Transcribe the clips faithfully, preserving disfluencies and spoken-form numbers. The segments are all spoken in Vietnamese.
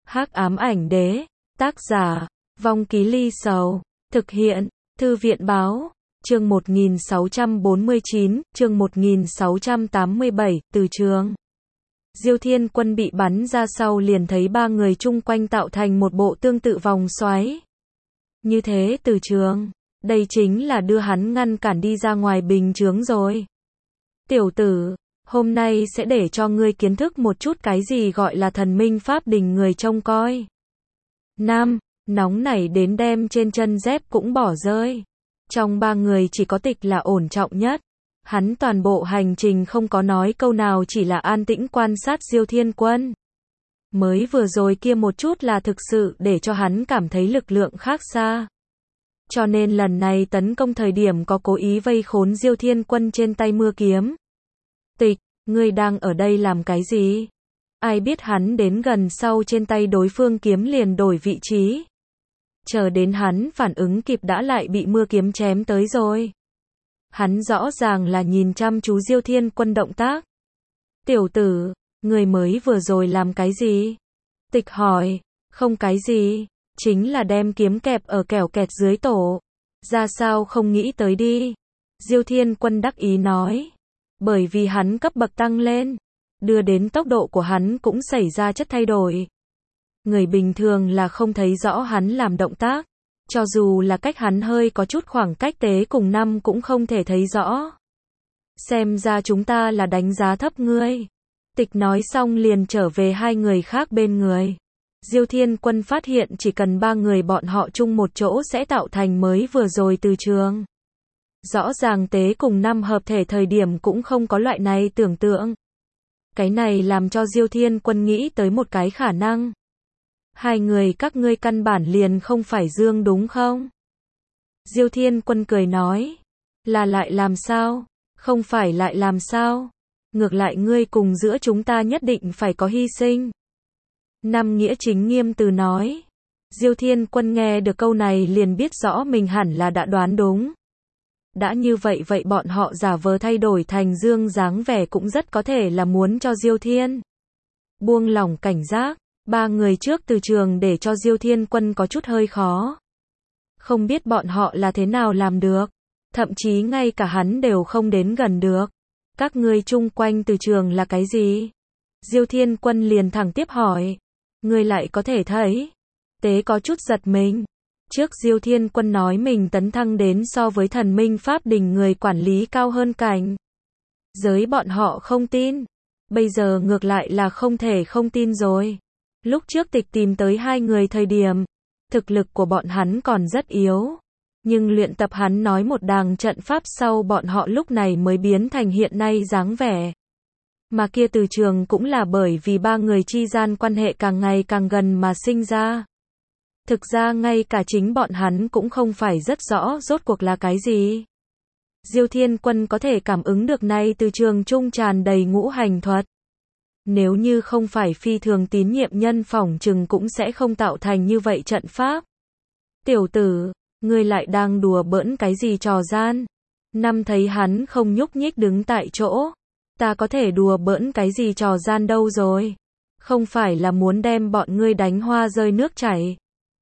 Hắc ám ảnh đế, tác giả, Vong Ký Ly Sầu, thực hiện, Thư viện báo, chương một nghìn sáu trăm bốn mươi chín, chương một nghìn sáu trăm tám mươi bảy, từ trường. Diêu Thiên Quân bị bắn ra sau liền thấy ba người chung quanh tạo thành một bộ tương tự vòng xoáy. Như thế từ trường, đây chính là đưa hắn ngăn cản đi ra ngoài bình chướng rồi. Tiểu tử, hôm nay sẽ để cho ngươi kiến thức một chút cái gì gọi là thần minh pháp đình người trông coi. Nam, nóng nảy đến đem trên chân dép cũng bỏ rơi. Trong ba người chỉ có Tịch là ổn trọng nhất. Hắn toàn bộ hành trình không có nói câu nào, chỉ là an tĩnh quan sát Diêu Thiên Quân. Mới vừa rồi kia một chút là thực sự để cho hắn cảm thấy lực lượng khác xa. Cho nên lần này tấn công thời điểm có cố ý vây khốn Diêu Thiên Quân trên tay mưa kiếm. Tịch, ngươi đang ở đây làm cái gì? Ai biết hắn đến gần sau trên tay đối phương kiếm liền đổi vị trí. Chờ đến hắn phản ứng kịp đã lại bị mưa kiếm chém tới rồi. Hắn rõ ràng là nhìn chăm chú Diêu Thiên Quân động tác. Tiểu tử, người mới vừa rồi làm cái gì? Tịch hỏi, không cái gì, chính là đem kiếm kẹp ở kẻo kẹt dưới tổ. Ra sao không nghĩ tới đi? Diêu Thiên Quân đắc ý nói. Bởi vì hắn cấp bậc tăng lên, đưa đến tốc độ của hắn cũng xảy ra chất thay đổi. Người bình thường là không thấy rõ hắn làm động tác. Cho dù là cách hắn hơi có chút khoảng cách tế cùng năm cũng không thể thấy rõ. Xem ra chúng ta là đánh giá thấp ngươi. Tịch nói xong liền trở về hai người khác bên người. Diêu Thiên Quân phát hiện chỉ cần ba người bọn họ chung một chỗ sẽ tạo thành mới vừa rồi từ trường. Rõ ràng tế cùng năm hợp thể thời điểm cũng không có loại này tưởng tượng. Cái này làm cho Diêu Thiên Quân nghĩ tới một cái khả năng. Hai người các ngươi căn bản liền không phải dương đúng không? Diêu Thiên Quân cười nói. Là lại làm sao? Không phải lại làm sao? Ngược lại ngươi cùng giữa chúng ta nhất định phải có hy sinh. Năm Nghĩa Chính nghiêm từ nói. Diêu Thiên Quân nghe được câu này liền biết rõ mình hẳn là đã đoán đúng. Đã như vậy vậy bọn họ giả vờ thay đổi thành dương dáng vẻ cũng rất có thể là muốn cho Diêu Thiên buông lỏng cảnh giác. Ba người trước từ trường để cho Diêu Thiên Quân có chút hơi khó. Không biết bọn họ là thế nào làm được. Thậm chí ngay cả hắn đều không đến gần được. Các ngươi chung quanh từ trường là cái gì? Diêu Thiên Quân liền thẳng tiếp hỏi. Ngươi lại có thể thấy. Tế có chút giật mình. Trước Diêu Thiên Quân nói mình tấn thăng đến so với thần minh pháp đình người quản lý cao hơn cảnh giới bọn họ không tin. Bây giờ ngược lại là không thể không tin rồi. Lúc trước Tịch tìm tới hai người thời điểm, thực lực của bọn hắn còn rất yếu. Nhưng luyện tập hắn nói một đàng trận pháp sau bọn họ lúc này mới biến thành hiện nay dáng vẻ. Mà kia từ trường cũng là bởi vì ba người chi gian quan hệ càng ngày càng gần mà sinh ra. Thực ra ngay cả chính bọn hắn cũng không phải rất rõ rốt cuộc là cái gì. Diêu Thiên Quân có thể cảm ứng được nay từ trường trung tràn đầy ngũ hành thuật. Nếu như không phải phi thường tín nhiệm nhân phỏng chừng cũng sẽ không tạo thành như vậy trận pháp. Tiểu tử, ngươi lại đang đùa bỡn cái gì trò gian? Năm thấy hắn không nhúc nhích đứng tại chỗ. Ta có thể đùa bỡn cái gì trò gian đâu rồi? Không phải là muốn đem bọn ngươi đánh hoa rơi nước chảy.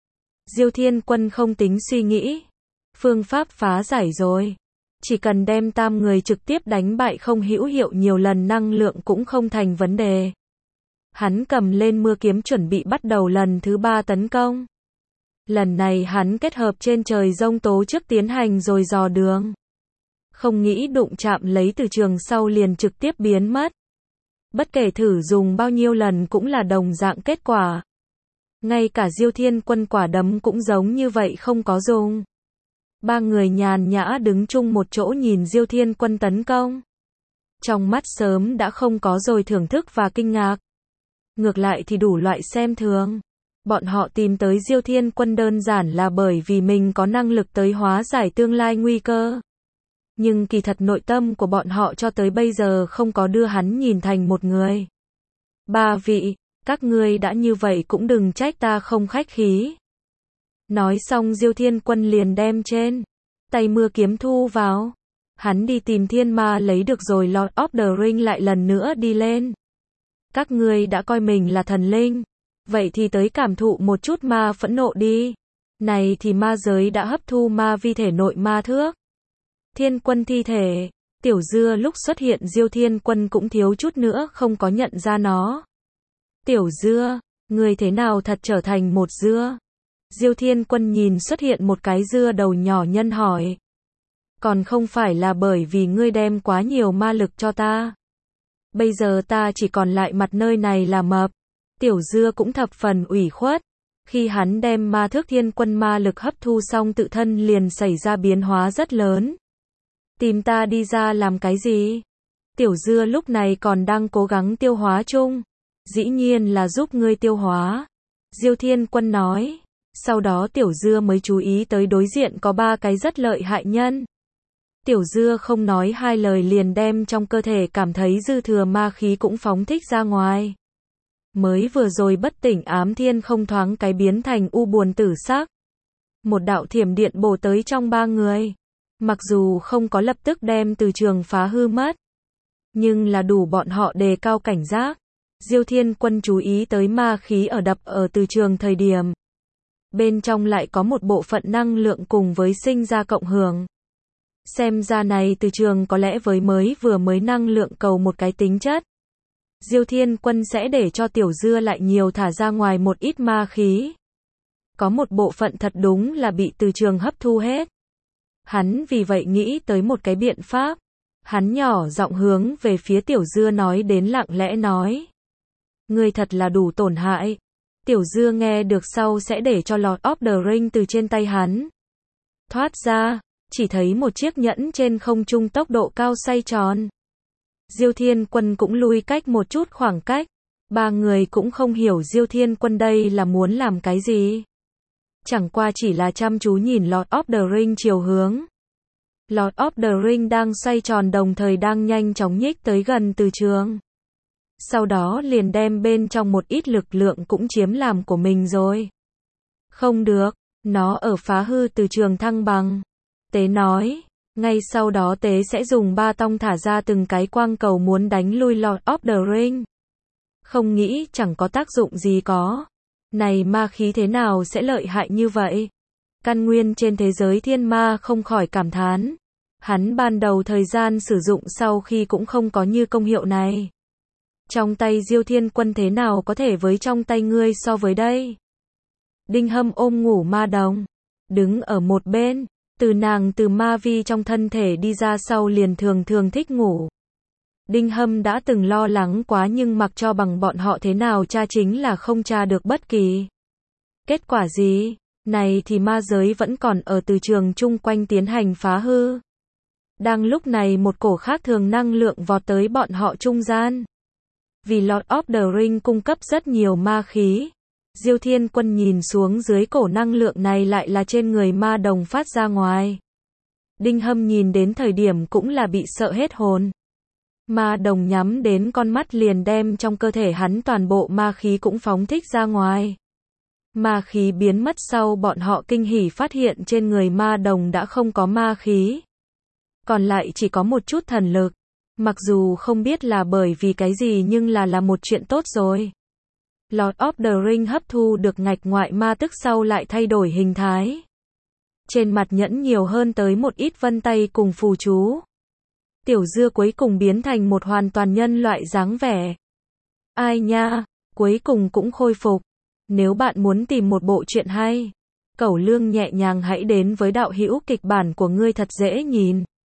Diêu Thiên Quân không tính suy nghĩ. Phương pháp phá giải rồi. Chỉ cần đem tam người trực tiếp đánh bại không hữu hiệu nhiều lần năng lượng cũng không thành vấn đề. Hắn cầm lên mưa kiếm chuẩn bị bắt đầu lần thứ ba tấn công. Lần này hắn kết hợp trên trời giông tố trước tiến hành rồi dò đường. Không nghĩ đụng chạm lấy từ trường sau liền trực tiếp biến mất. Bất kể thử dùng bao nhiêu lần cũng là đồng dạng kết quả. Ngay cả Diêu Thiên Quân quả đấm cũng giống như vậy không có dùng. Ba người nhàn nhã đứng chung một chỗ nhìn Diêu Thiên Quân tấn công. Trong mắt sớm đã không có rồi thưởng thức và kinh ngạc. Ngược lại thì đủ loại xem thường. Bọn họ tìm tới Diêu Thiên Quân đơn giản là bởi vì mình có năng lực tới hóa giải tương lai nguy cơ. Nhưng kỳ thật nội tâm của bọn họ cho tới bây giờ không có đưa hắn nhìn thành một người. Ba vị, các ngươi đã như vậy cũng đừng trách ta không khách khí. Nói xong Diêu Thiên Quân liền đem trên tay mưa kiếm thu vào. Hắn đi tìm thiên ma lấy được rồi Lord of the Ring lại lần nữa đi lên. Các ngươi đã coi mình là thần linh. Vậy thì tới cảm thụ một chút ma phẫn nộ đi. Này thì ma giới đã hấp thu ma vi thể nội ma thước. Thiên Quân thi thể. Tiểu Dưa lúc xuất hiện Diêu Thiên Quân cũng thiếu chút nữa không có nhận ra nó. Tiểu Dưa, người thế nào thật trở thành một dưa? Diêu Thiên Quân nhìn xuất hiện một cái dưa đầu nhỏ nhân hỏi. Còn không phải là bởi vì ngươi đem quá nhiều ma lực cho ta. Bây giờ ta chỉ còn lại mặt nơi này là mập. Tiểu Dưa cũng thập phần ủy khuất. Khi hắn đem ma thước Thiên Quân ma lực hấp thu xong tự thân liền xảy ra biến hóa rất lớn. Tìm ta đi ra làm cái gì? Tiểu Dưa lúc này còn đang cố gắng tiêu hóa chung. Dĩ nhiên là giúp ngươi tiêu hóa. Diêu Thiên Quân nói. Sau đó Tiểu Dưa mới chú ý tới đối diện có ba cái rất lợi hại nhân. Tiểu Dưa không nói hai lời liền đem trong cơ thể cảm thấy dư thừa ma khí cũng phóng thích ra ngoài. Mới vừa rồi bất tỉnh ám thiên không thoáng cái biến thành u buồn tử sắc. Một đạo thiểm điện bổ tới trong ba người. Mặc dù không có lập tức đem từ trường phá hư mất. Nhưng là đủ bọn họ đề cao cảnh giác. Diêu Thiên Quân chú ý tới ma khí ở đập ở từ trường thời điểm. Bên trong lại có một bộ phận năng lượng cùng với sinh ra cộng hưởng. Xem ra này từ trường có lẽ với mới vừa mới năng lượng cầu một cái tính chất. Diêu Thiên Quân sẽ để cho Tiểu Dưa lại nhiều thả ra ngoài một ít ma khí. Có một bộ phận thật đúng là bị từ trường hấp thu hết. Hắn vì vậy nghĩ tới một cái biện pháp. Hắn nhỏ giọng hướng về phía Tiểu Dưa nói đến lặng lẽ nói. Ngươi thật là đủ tổn hại. Tiểu Dưa nghe được sau sẽ để cho Lord of the Ring từ trên tay hắn thoát ra, chỉ thấy một chiếc nhẫn trên không trung tốc độ cao xoay tròn. Diêu Thiên Quân cũng lui cách một chút khoảng cách. Ba người cũng không hiểu Diêu Thiên Quân đây là muốn làm cái gì. Chẳng qua chỉ là chăm chú nhìn Lord of the Ring chiều hướng. Lord of the Ring đang xoay tròn đồng thời đang nhanh chóng nhích tới gần từ trường. Sau đó liền đem bên trong một ít lực lượng cũng chiếm làm của mình rồi. Không được, nó ở phá hư từ trường thăng bằng. Tế nói, ngay sau đó Tế sẽ dùng ba tông thả ra từng cái quang cầu muốn đánh lui Lord of the Ring. Không nghĩ chẳng có tác dụng gì có. Này ma khí thế nào sẽ lợi hại như vậy? Căn nguyên trên thế giới thiên ma không khỏi cảm thán. Hắn ban đầu thời gian sử dụng sau khi cũng không có như công hiệu này. Trong tay Diêu Thiên Quân thế nào có thể với trong tay ngươi so với đây? Đinh Hâm ôm ngủ ma đồng. Đứng ở một bên. Từ nàng từ ma vi trong thân thể đi ra sau liền thường thường thích ngủ. Đinh Hâm đã từng lo lắng quá nhưng mặc cho bằng bọn họ thế nào tra chính là không tra được bất kỳ kết quả gì. Này thì ma giới vẫn còn ở từ trường chung quanh tiến hành phá hư. Đang lúc này một cổ khác thường năng lượng vọt tới bọn họ trung gian. Vì Lord of the Ring cung cấp rất nhiều ma khí. Diêu Thiên Quân nhìn xuống dưới cổ năng lượng này lại là trên người ma đồng phát ra ngoài. Đinh Hâm nhìn đến thời điểm cũng là bị sợ hết hồn. Ma đồng nhắm đến con mắt liền đem trong cơ thể hắn toàn bộ ma khí cũng phóng thích ra ngoài. Ma khí biến mất sau bọn họ kinh hỉ phát hiện trên người ma đồng đã không có ma khí. Còn lại chỉ có một chút thần lực. Mặc dù không biết là bởi vì cái gì nhưng là là một chuyện tốt rồi. Lord of the Ring hấp thu được ngạch ngoại ma tức sau lại thay đổi hình thái. Trên mặt nhẫn nhiều hơn tới một ít vân tay cùng phù chú. Tiểu Dưa cuối cùng biến thành một hoàn toàn nhân loại dáng vẻ. Ai nha, cuối cùng cũng khôi phục. Nếu bạn muốn tìm một bộ truyện hay, Cẩu Lương nhẹ nhàng hãy đến với đạo hữu kịch bản của ngươi thật dễ nhìn.